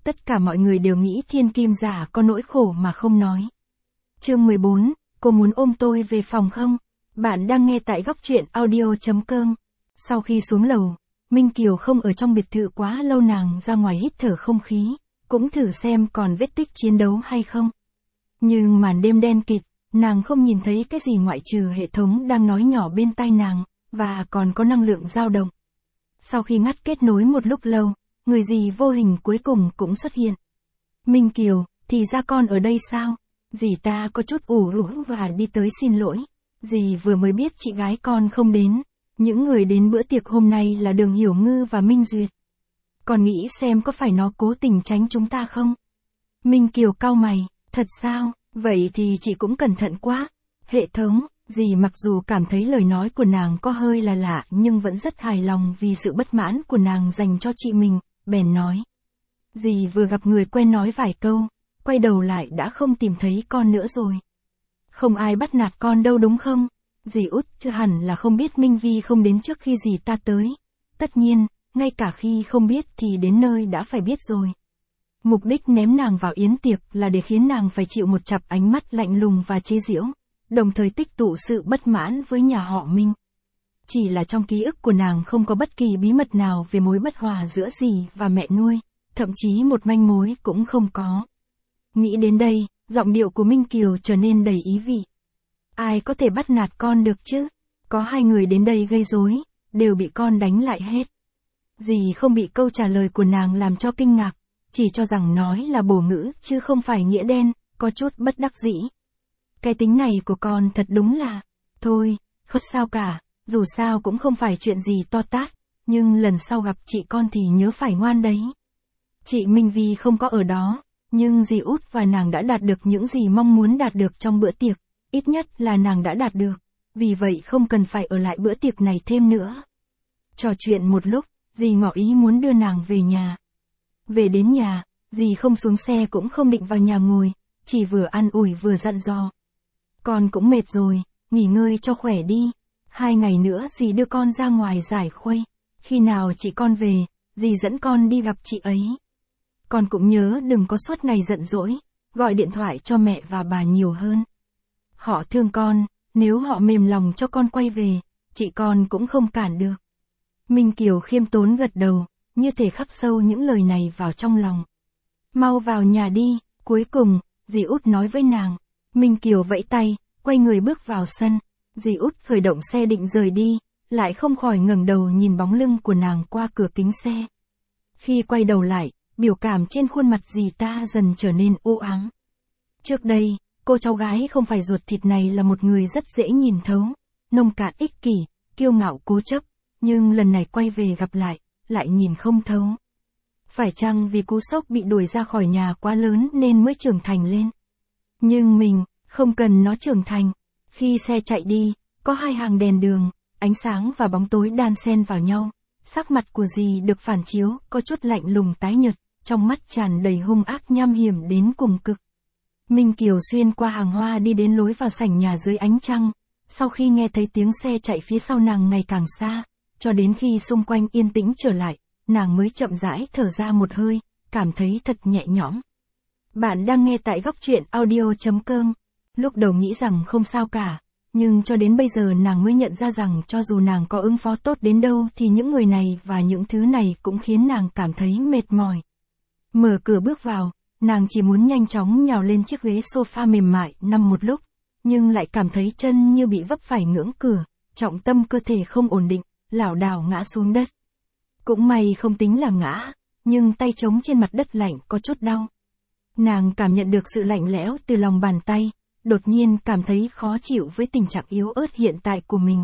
Tất cả mọi người đều nghĩ thiên kim giả có nỗi khổ mà không nói. Chương 14, cô muốn ôm tôi về phòng không? Bạn đang nghe tại góc truyện audio.com. Sau khi xuống lầu, Minh Kiều không ở trong biệt thự quá lâu, nàng ra ngoài hít thở không khí, cũng thử xem còn vết tích chiến đấu hay không. Nhưng màn đêm đen kịt, nàng không nhìn thấy cái gì ngoại trừ hệ thống đang nói nhỏ bên tai nàng, và còn có năng lượng dao động. Sau khi ngắt kết nối một lúc lâu, người dì vô hình cuối cùng cũng xuất hiện. Minh Kiều, thì ra con ở đây sao? Dì ta có chút ủ rũ và đi tới xin lỗi. Dì vừa mới biết chị gái con không đến. Những người đến bữa tiệc hôm nay là Đường Hiểu Ngư và Minh Duyệt. Còn nghĩ xem có phải nó cố tình tránh chúng ta không? Minh Kiều cau mày, thật sao? Vậy thì chị cũng cẩn thận quá. Hệ thống, dì mặc dù cảm thấy lời nói của nàng có hơi là lạ nhưng vẫn rất hài lòng vì sự bất mãn của nàng dành cho chị mình, bèn nói. Dì vừa gặp người quen nói vài câu, quay đầu lại đã không tìm thấy con nữa rồi. Không ai bắt nạt con đâu đúng không? Dì út chưa hẳn là không biết Minh Vi không đến trước khi dì ta tới. Tất nhiên, ngay cả khi không biết thì đến nơi đã phải biết rồi. Mục đích ném nàng vào yến tiệc là để khiến nàng phải chịu một cặp ánh mắt lạnh lùng và chế giễu, đồng thời tích tụ sự bất mãn với nhà họ Minh. Chỉ là trong ký ức của nàng không có bất kỳ bí mật nào về mối bất hòa giữa dì và mẹ nuôi, thậm chí một manh mối cũng không có. Nghĩ đến đây, giọng điệu của Minh Kiều trở nên đầy ý vị. Ai có thể bắt nạt con được chứ? Có hai người đến đây gây rối, đều bị con đánh lại hết. Dì không bị câu trả lời của nàng làm cho kinh ngạc, chỉ cho rằng nói là bổ ngữ chứ không phải nghĩa đen, có chút bất đắc dĩ. Cái tính này của con thật đúng là, thôi, không sao cả, dù sao cũng không phải chuyện gì to tát, nhưng lần sau gặp chị con thì nhớ phải ngoan đấy. Chị Minh Vi không có ở đó, nhưng dì út và nàng đã đạt được những gì mong muốn đạt được trong bữa tiệc, ít nhất là nàng đã đạt được, vì vậy không cần phải ở lại bữa tiệc này thêm nữa. Trò chuyện một lúc, dì ngỏ ý muốn đưa nàng về nhà. Về đến nhà, dì không xuống xe cũng không định vào nhà ngồi, chỉ vừa an ủi vừa dặn dò. Con cũng mệt rồi, nghỉ ngơi cho khỏe đi. 2 ngày nữa dì đưa con ra ngoài giải khuây. Khi nào chị con về, dì dẫn con đi gặp chị ấy. Con cũng nhớ đừng có suốt ngày giận dỗi, gọi điện thoại cho mẹ và bà nhiều hơn. Họ thương con, nếu họ mềm lòng cho con quay về, chị con cũng không cản được. Minh Kiều khiêm tốn gật đầu, như thể khắc sâu những lời này vào trong lòng. Mau vào nhà đi, cuối cùng, dì út nói với nàng. Minh Kiều vẫy tay, quay người bước vào sân. Dì út khởi động xe định rời đi, lại không khỏi ngẩng đầu nhìn bóng lưng của nàng qua cửa kính xe. Khi quay đầu lại, biểu cảm trên khuôn mặt dì ta dần trở nên u ám. Trước đây, cô cháu gái không phải ruột thịt này là một người rất dễ nhìn thấu, nông cạn ích kỷ, kiêu ngạo cố chấp, nhưng lần này quay về gặp lại nhìn không thấu. Phải chăng vì cú sốc bị đuổi ra khỏi nhà quá lớn nên mới trưởng thành lên? Nhưng mình, không cần nó trưởng thành. Khi xe chạy đi, có 2 hàng đèn đường, ánh sáng và bóng tối đan xen vào nhau. Sắc mặt của dì được phản chiếu, có chút lạnh lùng tái nhợt, trong mắt tràn đầy hung ác nham hiểm đến cùng cực. Minh Kiều xuyên qua hàng hoa đi đến lối vào sảnh nhà dưới ánh trăng. Sau khi nghe thấy tiếng xe chạy phía sau nàng ngày càng xa, cho đến khi xung quanh yên tĩnh trở lại, nàng mới chậm rãi thở ra một hơi, cảm thấy thật nhẹ nhõm. Bạn đang nghe tại góc truyện audio.com. Lúc đầu nghĩ rằng không sao cả, nhưng cho đến bây giờ nàng mới nhận ra rằng cho dù nàng có ứng phó tốt đến đâu thì những người này và những thứ này cũng khiến nàng cảm thấy mệt mỏi. Mở cửa bước vào, nàng chỉ muốn nhanh chóng nhào lên chiếc ghế sofa mềm mại nằm một lúc, nhưng lại cảm thấy chân như bị vấp phải ngưỡng cửa, trọng tâm cơ thể không ổn định, lảo đảo ngã xuống đất. Cũng may không tính là ngã, nhưng tay trống trên mặt đất lạnh có chút đau. Nàng cảm nhận được sự lạnh lẽo từ lòng bàn tay, đột nhiên cảm thấy khó chịu với tình trạng yếu ớt hiện tại của mình.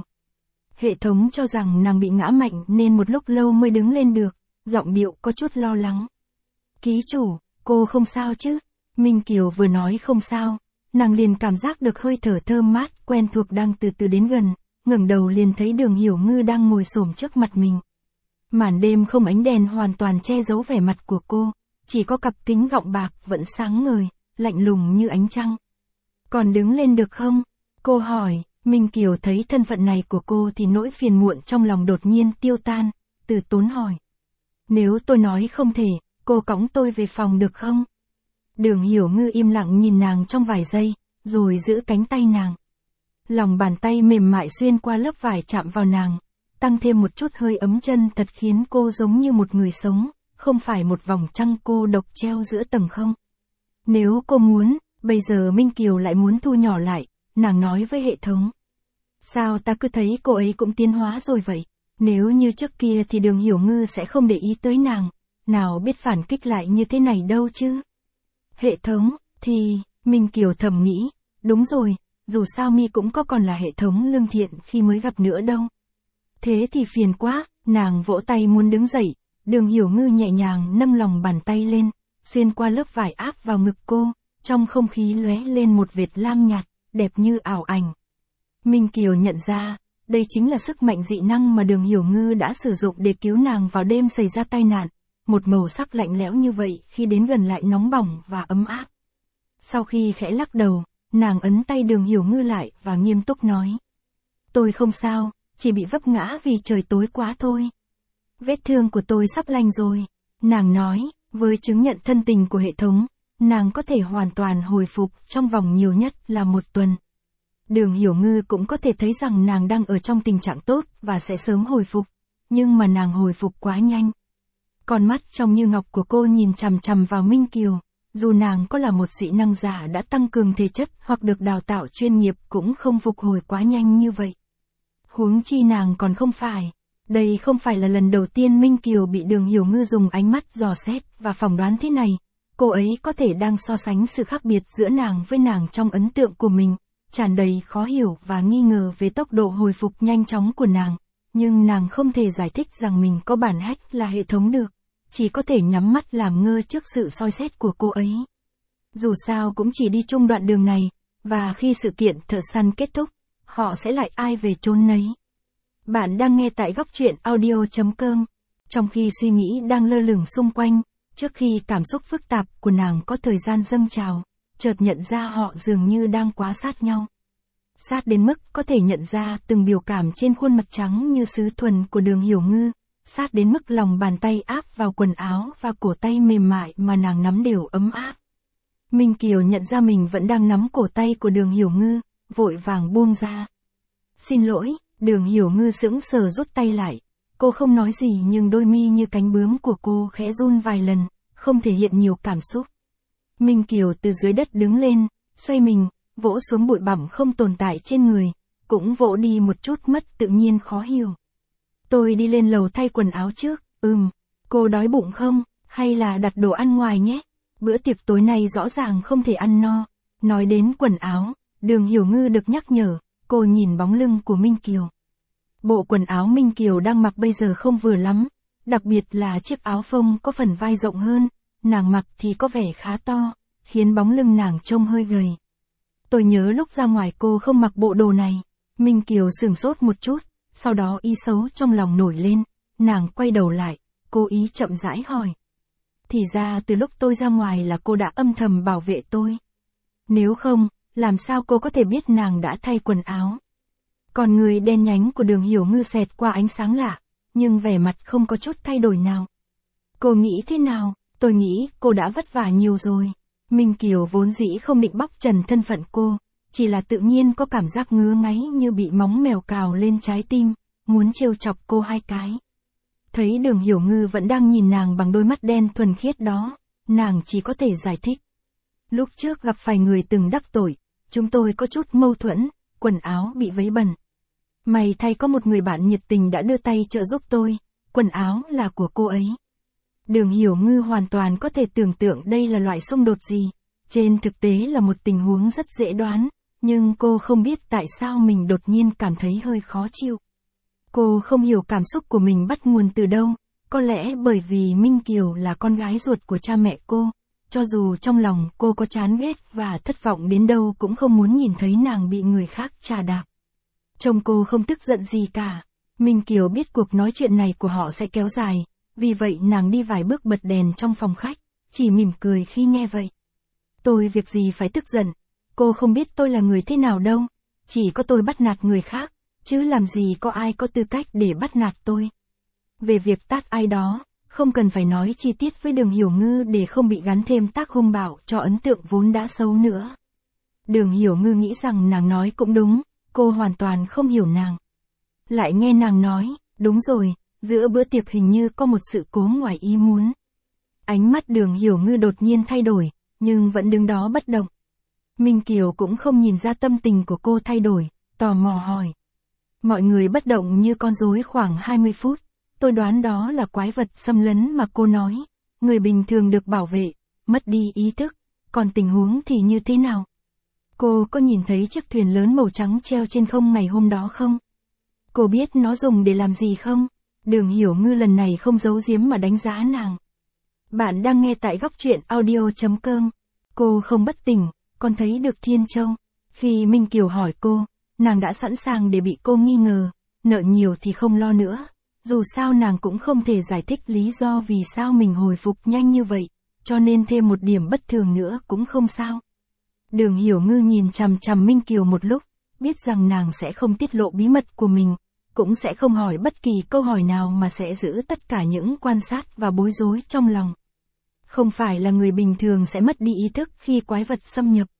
Hệ thống cho rằng nàng bị ngã mạnh nên một lúc lâu mới đứng lên được, giọng điệu có chút lo lắng. Ký chủ, cô không sao chứ? Minh Kiều vừa nói không sao, nàng liền cảm giác được hơi thở thơm mát quen thuộc đang từ từ đến gần, ngẩng đầu liền thấy Đường Hiểu Ngư đang ngồi xổm trước mặt mình. Màn đêm không ánh đèn hoàn toàn che giấu vẻ mặt của cô, chỉ có cặp kính gọng bạc vẫn sáng ngời, lạnh lùng như ánh trăng. Còn đứng lên được không? Cô hỏi. Minh Kiều thấy thân phận này của cô thì nỗi phiền muộn trong lòng đột nhiên tiêu tan, từ tốn hỏi. Nếu tôi nói không thể, cô cõng tôi về phòng được không? Đường Hiểu Ngư im lặng nhìn nàng trong vài giây, rồi giữ cánh tay nàng. Lòng bàn tay mềm mại xuyên qua lớp vải chạm vào nàng, tăng thêm một chút hơi ấm chân thật khiến cô giống như một người sống, không phải một vòng trăng cô độc treo giữa tầng không. Nếu cô muốn, bây giờ Minh Kiều lại muốn thu nhỏ lại, nàng nói với hệ thống. Sao ta cứ thấy cô ấy cũng tiến hóa rồi vậy? Nếu như trước kia thì Đường Hiểu Ngư sẽ không để ý tới nàng, nào biết phản kích lại như thế này đâu chứ. Hệ thống, thì, Minh Kiều thầm nghĩ, đúng rồi, dù sao mi cũng có còn là hệ thống lương thiện khi mới gặp nữa đâu. Thế thì phiền quá, nàng vỗ tay muốn đứng dậy, Đường Hiểu Ngư nhẹ nhàng nâng lòng bàn tay lên, xuyên qua lớp vải áp vào ngực cô, trong không khí lóe lên một vệt lam nhạt, đẹp như ảo ảnh. Minh Kiều nhận ra, đây chính là sức mạnh dị năng mà Đường Hiểu Ngư đã sử dụng để cứu nàng vào đêm xảy ra tai nạn, một màu sắc lạnh lẽo như vậy khi đến gần lại nóng bỏng và ấm áp. Sau khi khẽ lắc đầu, nàng ấn tay Đường Hiểu Ngư lại và nghiêm túc nói. Tôi không sao, chỉ bị vấp ngã vì trời tối quá thôi. Vết thương của tôi sắp lành rồi. Nàng nói, với chứng nhận thân tình của hệ thống, nàng có thể hoàn toàn hồi phục trong vòng nhiều nhất là 1 tuần. Đường Hiểu Ngư cũng có thể thấy rằng nàng đang ở trong tình trạng tốt và sẽ sớm hồi phục, nhưng mà nàng hồi phục quá nhanh. Con mắt trong như ngọc của cô nhìn chằm chằm vào Minh Kiều, dù nàng có là một dị năng giả đã tăng cường thể chất hoặc được đào tạo chuyên nghiệp cũng không phục hồi quá nhanh như vậy. Huống chi nàng còn không phải. Đây không phải là lần đầu tiên Minh Kiều bị Đường Hiểu Ngư dùng ánh mắt dò xét và phỏng đoán thế này. Cô ấy có thể đang so sánh sự khác biệt giữa nàng với nàng trong ấn tượng của mình, tràn đầy khó hiểu và nghi ngờ về tốc độ hồi phục nhanh chóng của nàng. Nhưng nàng không thể giải thích rằng mình có bản hách là hệ thống được, chỉ có thể nhắm mắt làm ngơ trước sự soi xét của cô ấy. Dù sao cũng chỉ đi chung đoạn đường này, và khi sự kiện thợ săn kết thúc, họ sẽ lại ai về chốn nấy. Bạn đang nghe tại góc truyện audio.com. Trong khi suy nghĩ đang lơ lửng xung quanh, trước khi cảm xúc phức tạp của nàng có thời gian dâng trào, chợt nhận ra họ dường như đang quá sát nhau. Sát đến mức có thể nhận ra từng biểu cảm trên khuôn mặt trắng như sứ thuần của Đường Hiểu Ngư, sát đến mức lòng bàn tay áp vào quần áo và cổ tay mềm mại mà nàng nắm đều ấm áp. Minh Kiều nhận ra mình vẫn đang nắm cổ tay của Đường Hiểu Ngư, vội vàng buông ra. Xin lỗi. Đường Hiểu Ngư sững sờ rút tay lại, cô không nói gì nhưng đôi mi như cánh bướm của cô khẽ run vài lần, không thể hiện nhiều cảm xúc. Minh Kiều từ dưới đất đứng lên, xoay mình, vỗ xuống bụi bặm không tồn tại trên người, cũng vỗ đi một chút mất tự nhiên khó hiểu. Tôi đi lên lầu thay quần áo trước, cô đói bụng không, hay là đặt đồ ăn ngoài nhé, bữa tiệc tối nay rõ ràng không thể ăn no. Nói đến quần áo, Đường Hiểu Ngư được nhắc nhở. Cô nhìn bóng lưng của Minh Kiều. Bộ quần áo Minh Kiều đang mặc bây giờ không vừa lắm, đặc biệt là chiếc áo phông có phần vai rộng hơn, nàng mặc thì có vẻ khá to, khiến bóng lưng nàng trông hơi gầy. Tôi nhớ lúc ra ngoài cô không mặc bộ đồ này. Minh Kiều sửng sốt một chút, sau đó ý xấu trong lòng nổi lên, nàng quay đầu lại, cố ý chậm rãi hỏi. Thì ra từ lúc tôi ra ngoài là cô đã âm thầm bảo vệ tôi. Nếu không, làm sao cô có thể biết nàng đã thay quần áo? Còn người đen nhánh của Đường Hiểu Ngư xẹt qua ánh sáng lạ, nhưng vẻ mặt không có chút thay đổi nào. Cô nghĩ thế nào? Tôi nghĩ cô đã vất vả nhiều rồi. Minh Kiều vốn dĩ không định bóc trần thân phận cô, chỉ là tự nhiên có cảm giác ngứa ngáy như bị móng mèo cào lên trái tim, muốn trêu chọc cô 2 cái. Thấy Đường Hiểu Ngư vẫn đang nhìn nàng bằng đôi mắt đen thuần khiết đó, nàng chỉ có thể giải thích. Lúc trước gặp phải người từng đắc tội, chúng tôi có chút mâu thuẫn, quần áo bị vấy bẩn. May thay có một người bạn nhiệt tình đã đưa tay trợ giúp tôi, quần áo là của cô ấy. Đường Hiểu Ngư hoàn toàn có thể tưởng tượng đây là loại xung đột gì, trên thực tế là một tình huống rất dễ đoán, nhưng cô không biết tại sao mình đột nhiên cảm thấy hơi khó chịu. Cô không hiểu cảm xúc của mình bắt nguồn từ đâu, có lẽ bởi vì Minh Kiều là con gái ruột của cha mẹ cô. Cho dù trong lòng cô có chán ghét và thất vọng đến đâu cũng không muốn nhìn thấy nàng bị người khác chà đạp. Trông cô không tức giận gì cả. Minh Kiều biết cuộc nói chuyện này của họ sẽ kéo dài, vì vậy nàng đi vài bước bật đèn trong phòng khách, chỉ mỉm cười khi nghe vậy. Tôi việc gì phải tức giận, cô không biết tôi là người thế nào đâu, chỉ có tôi bắt nạt người khác, chứ làm gì có ai có tư cách để bắt nạt tôi. Về việc tát ai đó, Không cần phải nói chi tiết với Đường Hiểu Ngư để không bị gắn thêm tác hung bạo cho ấn tượng vốn đã xấu nữa. Đường Hiểu Ngư nghĩ rằng nàng nói cũng đúng, cô hoàn toàn không hiểu nàng. Lại nghe nàng nói, đúng rồi, giữa bữa tiệc hình như có một sự cố ngoài ý muốn. Ánh mắt Đường Hiểu Ngư đột nhiên thay đổi, nhưng vẫn đứng đó bất động. Minh Kiều cũng không nhìn ra tâm tình của cô thay đổi, tò mò hỏi. Mọi người bất động như con rối khoảng 20 phút, tôi đoán đó là quái vật xâm lấn mà cô nói. Người bình thường được bảo vệ, mất đi ý thức, còn tình huống thì như thế nào? Cô có nhìn thấy chiếc thuyền lớn màu trắng treo trên không ngày hôm đó không? Cô biết nó dùng để làm gì không? Đường Hiểu Ngư lần này không giấu giếm mà đánh giá nàng. Bạn đang nghe tại góc truyện audio.com. Cô không bất tỉnh, còn thấy được Thiên Châu. Khi Minh Kiều hỏi cô, nàng đã sẵn sàng để bị cô nghi ngờ, nợ nhiều thì không lo nữa. Dù sao nàng cũng không thể giải thích lý do vì sao mình hồi phục nhanh như vậy, cho nên thêm một điểm bất thường nữa cũng không sao. Đường Hiểu Ngư nhìn chằm chằm Minh Kiều một lúc, biết rằng nàng sẽ không tiết lộ bí mật của mình, cũng sẽ không hỏi bất kỳ câu hỏi nào mà sẽ giữ tất cả những quan sát và bối rối trong lòng. Không phải là người bình thường sẽ mất đi ý thức khi quái vật xâm nhập,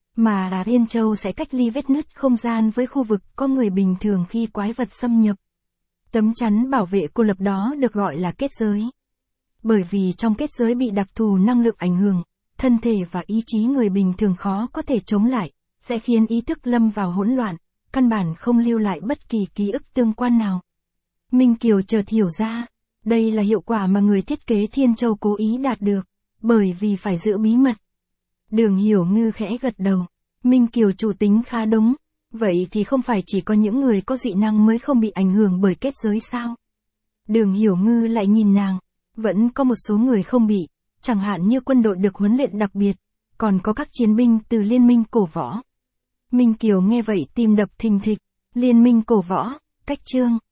mà là Thiên Châu sẽ cách ly vết nứt không gian với khu vực có người bình thường khi quái vật xâm nhập. Tấm chắn bảo vệ cô lập đó được gọi là kết giới. Bởi vì trong kết giới bị đặc thù năng lượng ảnh hưởng, thân thể và ý chí người bình thường khó có thể chống lại, sẽ khiến ý thức lâm vào hỗn loạn, căn bản không lưu lại bất kỳ ký ức tương quan nào. Minh Kiều chợt hiểu ra, đây là hiệu quả mà người thiết kế Thiên Châu cố ý đạt được, bởi vì phải giữ bí mật. Đường Hiểu Ngư khẽ gật đầu, Minh Kiều chủ tính khá đúng, vậy thì không phải chỉ có những người có dị năng mới không bị ảnh hưởng bởi kết giới sao? Đường Hiểu Ngư lại nhìn nàng, vẫn có một số người không bị, chẳng hạn như quân đội được huấn luyện đặc biệt, còn có các chiến binh từ Liên minh cổ võ. Minh Kiều nghe vậy tim đập thình thịch, Liên minh cổ võ, cách chương.